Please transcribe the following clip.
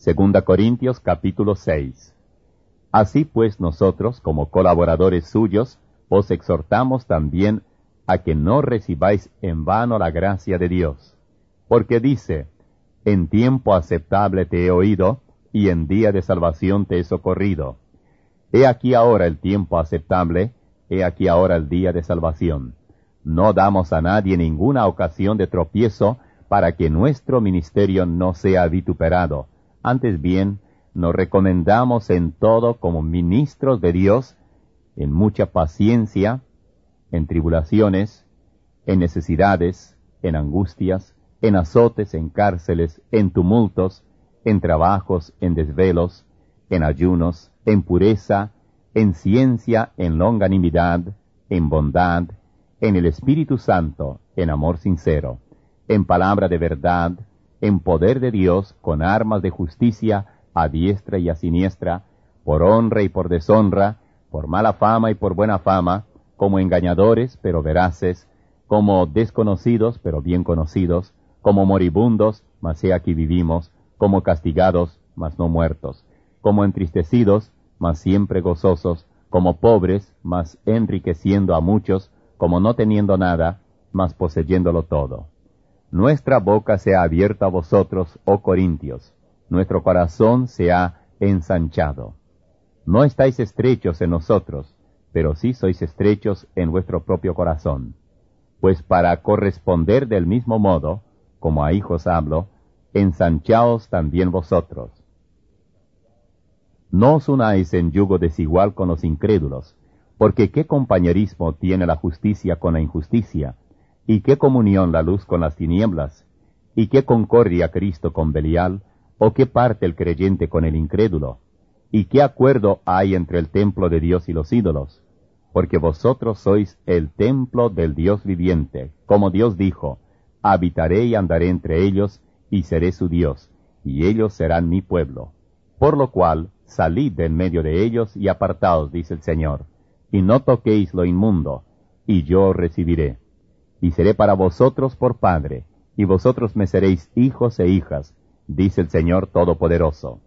Segunda Corintios capítulo 6. Así pues nosotros, como colaboradores suyos, os exhortamos también a que no recibáis en vano la gracia de Dios. Porque dice, en tiempo aceptable te he oído, y en día de salvación te he socorrido. He aquí ahora el tiempo aceptable, he aquí ahora el día de salvación. No damos a nadie ninguna ocasión de tropiezo, para que nuestro ministerio no sea vituperado. Antes bien, nos recomendamos en todo como ministros de Dios, en mucha paciencia, en tribulaciones, en necesidades, en angustias, en azotes, en cárceles, en tumultos, en trabajos, en desvelos, en ayunos, en pureza, en ciencia, en longanimidad, en bondad, en el Espíritu Santo, en amor sincero, en palabra de verdad, en poder de Dios, con armas de justicia, a diestra y a siniestra, por honra y por deshonra, por mala fama y por buena fama, como engañadores, pero veraces, como desconocidos, pero bien conocidos, como moribundos, mas he aquí vivimos, como castigados, mas no muertos, como entristecidos, mas siempre gozosos, como pobres, mas enriqueciendo a muchos, como no teniendo nada, mas poseyéndolo todo. Nuestra boca se ha abierto a vosotros, oh Corintios, nuestro corazón se ha ensanchado. No estáis estrechos en nosotros, pero sí sois estrechos en vuestro propio corazón. Pues para corresponder del mismo modo, como a hijos hablo, ensanchaos también vosotros. No os unáis en yugo desigual con los incrédulos, porque ¿qué compañerismo tiene la justicia con la injusticia? ¿Y qué comunión la luz con las tinieblas? ¿Y qué concordia Cristo con Belial? ¿O qué parte el creyente con el incrédulo? ¿Y qué acuerdo hay entre el templo de Dios y los ídolos? Porque vosotros sois el templo del Dios viviente, como Dios dijo, habitaré y andaré entre ellos, y seré su Dios, y ellos serán mi pueblo. Por lo cual, salid de en medio de ellos y apartaos, dice el Señor, y no toquéis lo inmundo, y yo os recibiré. Y seré para vosotros por Padre, y vosotros me seréis hijos e hijas, dice el Señor Todopoderoso.